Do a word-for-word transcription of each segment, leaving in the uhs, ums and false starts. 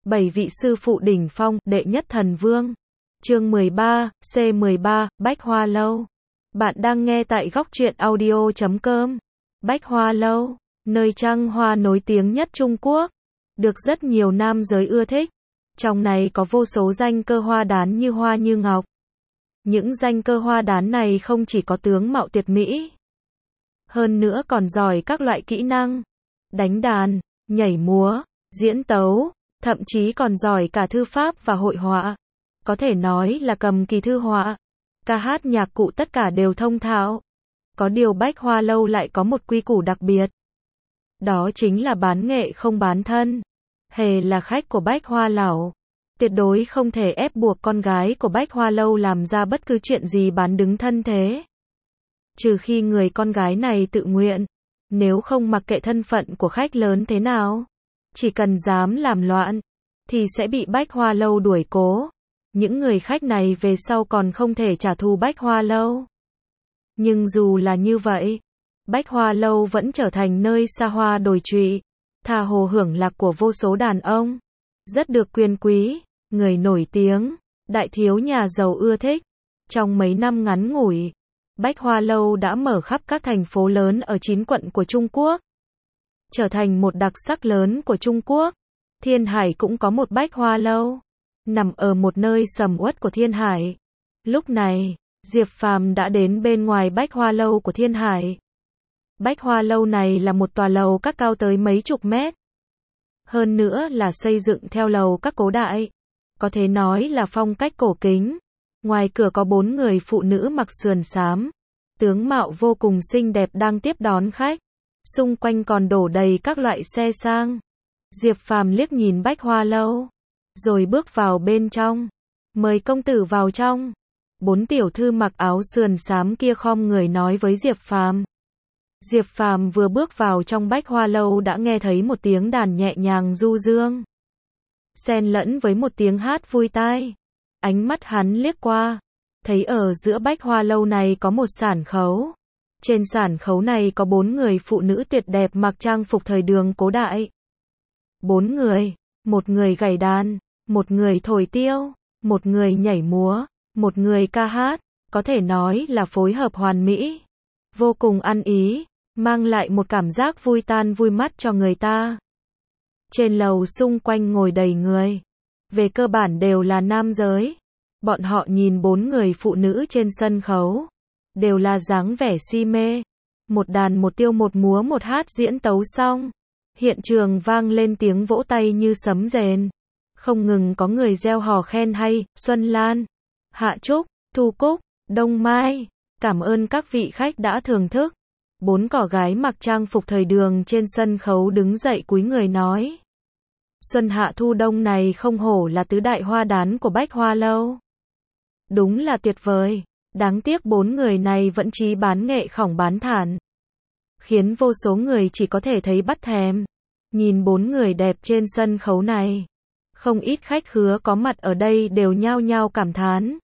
Bảy vị sư phụ đỉnh phong, đệ nhất thần vương. Chương mười ba, C mười ba, Bách Hoa Lâu. Bạn đang nghe tại góc truyện audio chấm com. Bách Hoa Lâu, nơi trăng hoa nổi tiếng nhất Trung Quốc, được rất nhiều nam giới ưa thích. Trong này có vô số danh cơ hoa đán như hoa như ngọc. Những danh cơ hoa đán này không chỉ có tướng mạo tuyệt mỹ, hơn nữa còn giỏi các loại kỹ năng, đánh đàn, nhảy múa, diễn tấu, thậm chí còn giỏi cả thư pháp và hội họa. Có thể nói là cầm kỳ thư họa, ca hát nhạc cụ tất cả đều thông thạo. Có điều Bách Hoa Lâu lại có một quy củ đặc biệt. Đó chính là bán nghệ không bán thân. Hề là khách của Bách Hoa Lão, tuyệt đối không thể ép buộc con gái của Bách Hoa Lâu làm ra bất cứ chuyện gì bán đứng thân thế. Trừ khi người con gái này tự nguyện, nếu không mặc kệ thân phận của khách lớn thế nào, chỉ cần dám làm loạn, thì sẽ bị Bách Hoa Lâu đuổi cố. Những người khách này về sau còn không thể trả thù Bách Hoa Lâu. Nhưng dù là như vậy, Bách Hoa Lâu vẫn trở thành nơi xa hoa đồi trụy, tha hồ hưởng lạc của vô số đàn ông, rất được quyền quý, người nổi tiếng, đại thiếu nhà giàu ưa thích. Trong mấy năm ngắn ngủi, Bách Hoa Lâu đã mở khắp các thành phố lớn ở chín quận của Trung Quốc, trở thành một đặc sắc lớn của Trung Quốc. Thiên Hải cũng có một Bách Hoa Lâu, nằm ở một nơi sầm uất của Thiên Hải. Lúc này, Diệp Phàm đã đến bên ngoài Bách Hoa Lâu của Thiên Hải. Bách Hoa Lâu này là một tòa lầu các cao tới mấy chục mét. Hơn nữa là xây dựng theo lầu các cố đại, có thể nói là phong cách cổ kính. Ngoài cửa có bốn người phụ nữ mặc sườn xám, tướng mạo vô cùng xinh đẹp đang tiếp đón khách. Xung quanh còn đổ đầy các loại xe sang. Diệp Phàm liếc nhìn Bách Hoa Lâu, rồi bước vào bên trong. Mời công tử vào trong. Bốn tiểu thư mặc áo sườn xám kia khom người nói với Diệp Phàm. Diệp Phàm vừa bước vào trong Bách Hoa Lâu đã nghe thấy một tiếng đàn nhẹ nhàng du dương, xen lẫn với một tiếng hát vui tai. Ánh mắt hắn liếc qua, thấy ở giữa Bách Hoa Lâu này có một sàn khấu. Trên sàn khấu này có bốn người phụ nữ tuyệt đẹp mặc trang phục thời đường cố đại. Bốn người, một người gảy đàn, một người thổi tiêu, một người nhảy múa, một người ca hát, có thể nói là phối hợp hoàn mỹ, vô cùng ăn ý, mang lại một cảm giác vui tan vui mắt cho người ta. Trên lầu xung quanh ngồi đầy người, về cơ bản đều là nam giới. Bọn họ nhìn bốn người phụ nữ trên sân khấu, đều là dáng vẻ si mê. Một đàn một tiêu một múa một hát diễn tấu xong, hiện trường vang lên tiếng vỗ tay như sấm rền. Không ngừng có người reo hò khen hay, Xuân Lan, Hạ Trúc, Thu Cúc, Đông Mai, cảm ơn các vị khách đã thưởng thức. Bốn cỏ gái mặc trang phục thời đường trên sân khấu đứng dậy cúi người nói. Xuân Hạ Thu Đông này không hổ là tứ đại hoa đán của Bách Hoa Lâu. Đúng là tuyệt vời, đáng tiếc bốn người này vẫn chí bán nghệ khỏng bán thản, khiến vô số người chỉ có thể thấy bắt thèm. Nhìn bốn người đẹp trên sân khấu này, không ít khách khứa có mặt ở đây đều nhao nhao cảm thán.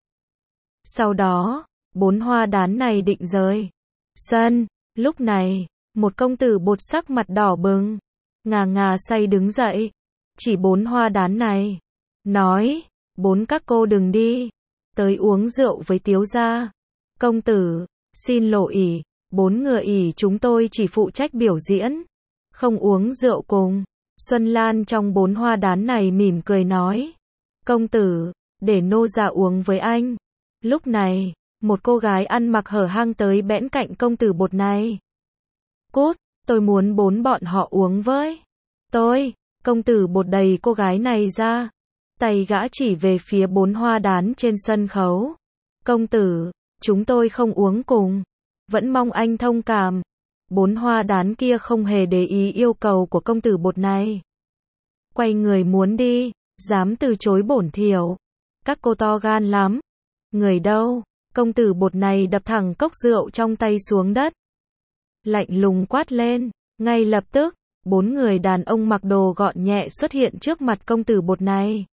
Sau đó, bốn hoa đán này định rời sân. Lúc này, một công tử bột sắc mặt đỏ bừng, ngà ngà say đứng dậy, chỉ bốn hoa đán này, nói, bốn các cô đừng đi, tới uống rượu với Tiếu gia. Công tử, xin lộ ỷ, bốn người ỷ chúng tôi chỉ phụ trách biểu diễn, không uống rượu cùng. Xuân Lan trong bốn hoa đán này mỉm cười nói, công tử, để nô già uống với anh. Lúc này, một cô gái ăn mặc hở hang tới bẽn cạnh công tử bột này. Cút, tôi muốn bốn bọn họ uống với tôi. Công tử bột đầy cô gái này ra, tay gã chỉ về phía bốn hoa đán trên sân khấu. Công tử, chúng tôi không uống cùng, vẫn mong anh thông cảm. Bốn hoa đán kia không hề để ý yêu cầu của công tử bột này, quay người muốn đi, dám từ chối bổn thiểu. Các cô to gan lắm. Người đâu? Công tử bột này đập thẳng cốc rượu trong tay xuống đất, lạnh lùng quát lên. Ngay lập tức, bốn người đàn ông mặc đồ gọn nhẹ xuất hiện trước mặt công tử bột này.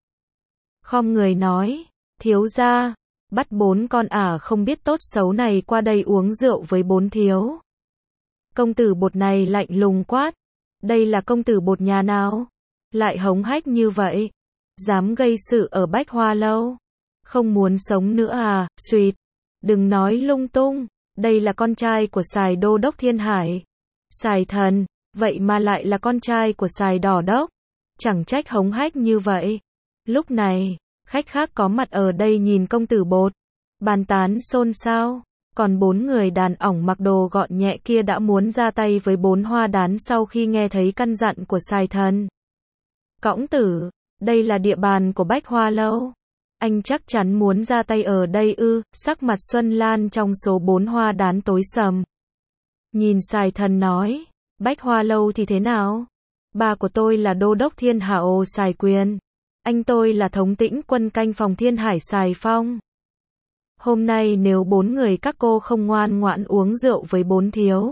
Khom người nói, thiếu gia, bắt bốn con ả không biết tốt xấu này qua đây uống rượu với bốn thiếu. Công tử bột này lạnh lùng quát, đây là công tử bột nhà nào? Lại hống hách như vậy. Dám gây sự ở Bách Hoa Lâu. Không muốn sống nữa à, suýt. Đừng nói lung tung, đây là con trai của Sài Đô Đốc Thiên Hải. Sài Thần, vậy mà lại là con trai của Sài Đỏ Đốc. Chẳng trách hống hách như vậy. Lúc này, khách khác có mặt ở đây nhìn công tử Bột, bàn tán xôn xao. Còn bốn người đàn ỏng mặc đồ gọn nhẹ kia đã muốn ra tay với bốn hoa đán sau khi nghe thấy căn dặn của Sài Thần. Cõng tử, đây là địa bàn của Bách Hoa Lâu. Anh chắc chắn muốn ra tay ở đây ư? Sắc mặt Xuân Lan trong số bốn hoa đán tối sầm. Nhìn Sài Thần nói, Bách Hoa Lâu thì thế nào? Bà của tôi là Đô Đốc Thiên Hạ Ồ Sài Quyền. Anh tôi là thống tĩnh quân canh phòng Thiên Hải Sài Phong. Hôm nay nếu bốn người các cô không ngoan ngoãn uống rượu với bốn thiếu,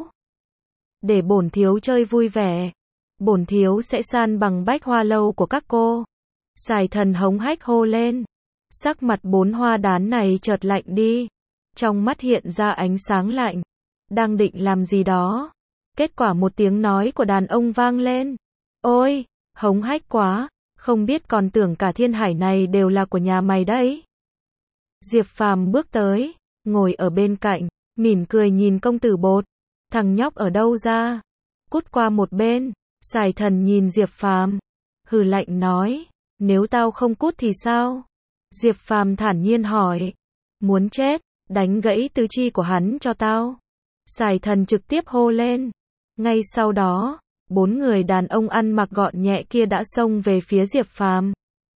để bổn thiếu chơi vui vẻ, bổn thiếu sẽ san bằng Bách Hoa Lâu của các cô. Sài Thần hống hách hô lên. Sắc mặt bốn hoa đán này chợt lạnh đi. Trong mắt hiện ra ánh sáng lạnh. Đang định làm gì đó. Kết quả một tiếng nói của đàn ông vang lên. Ôi, hống hách quá, không biết còn tưởng cả Thiên Hải này đều là của nhà mày đấy. Diệp Phàm bước tới, ngồi ở bên cạnh, mỉm cười nhìn công tử Bột. Thằng nhóc ở đâu ra? Cút qua một bên. Sài Thần nhìn Diệp Phàm, hừ lạnh nói, nếu tao không cút thì sao? Diệp Phàm thản nhiên hỏi, muốn chết, đánh gãy tứ chi của hắn cho tao. Sài Thần trực tiếp hô lên. Ngay sau đó, bốn người đàn ông ăn mặc gọn nhẹ kia đã xông về phía Diệp Phàm.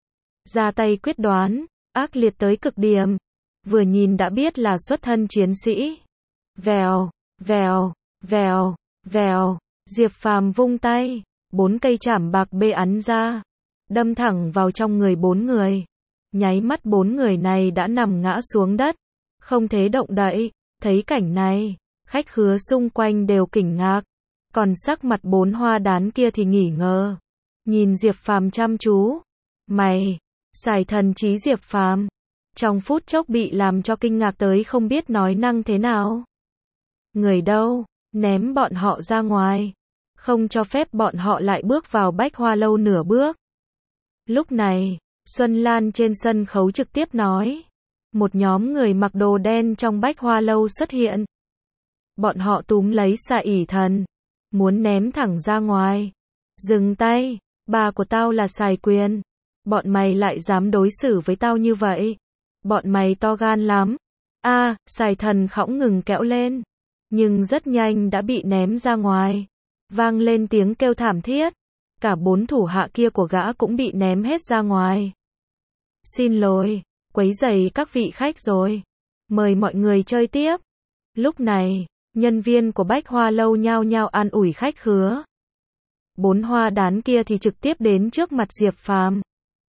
Ra tay quyết đoán, ác liệt tới cực điểm. Vừa nhìn đã biết là xuất thân chiến sĩ. Vèo, vèo, vèo, vèo. Diệp Phàm vung tay, bốn cây chảm bạc bê ắn ra, đâm thẳng vào trong người bốn người. Nháy mắt bốn người này đã nằm ngã xuống đất, không thể động đậy. Thấy cảnh này, khách khứa xung quanh đều kinh ngạc, còn sắc mặt bốn hoa đán kia thì nghỉ ngờ, nhìn Diệp Phàm chăm chú. Mày, Sài Thần chí Diệp Phàm, trong phút chốc bị làm cho kinh ngạc tới không biết nói năng thế nào. Người đâu, ném bọn họ ra ngoài, không cho phép bọn họ lại bước vào Bách Hoa Lâu nửa bước. Lúc này, Xuân Lan trên sân khấu trực tiếp nói, một nhóm người mặc đồ đen trong Bách Hoa Lâu xuất hiện. Bọn họ túm lấy Sài ỷ Thần, muốn ném thẳng ra ngoài. Dừng tay, bà của tao là Sài Quyền. Bọn mày lại dám đối xử với tao như vậy. Bọn mày to gan lắm. A, à, Sài Thần khõng ngừng kẽo lên, nhưng rất nhanh đã bị ném ra ngoài. Vang lên tiếng kêu thảm thiết. Cả bốn thủ hạ kia của gã cũng bị ném hết ra ngoài. Xin lỗi, quấy rầy các vị khách rồi. Mời mọi người chơi tiếp. Lúc này, nhân viên của Bách Hoa Lâu nhao nhao an ủi khách khứa. Bốn hoa đán kia thì trực tiếp đến trước mặt Diệp Phàm.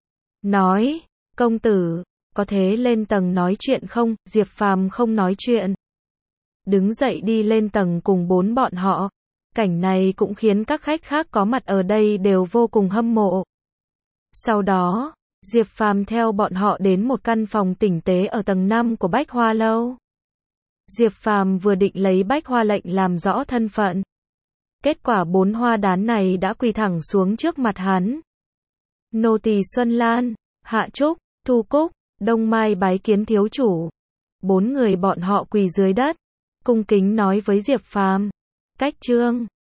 Nói, công tử, có thể lên tầng nói chuyện không? Diệp Phàm không nói chuyện. Đứng dậy đi lên tầng cùng bốn bọn họ. Cảnh này cũng khiến các khách khác có mặt ở đây đều vô cùng hâm mộ. Sau đó, Diệp Phàm theo bọn họ đến một căn phòng tinh tế ở tầng năm của Bách Hoa Lâu. Diệp Phàm vừa định lấy Bách Hoa lệnh làm rõ thân phận. Kết quả bốn hoa đán này đã quỳ thẳng xuống trước mặt hắn. Nô tỳ Xuân Lan, Hạ Trúc, Thu Cúc, Đông Mai bái kiến thiếu chủ. Bốn người bọn họ quỳ dưới đất, cung kính nói với Diệp Phàm. Cách chương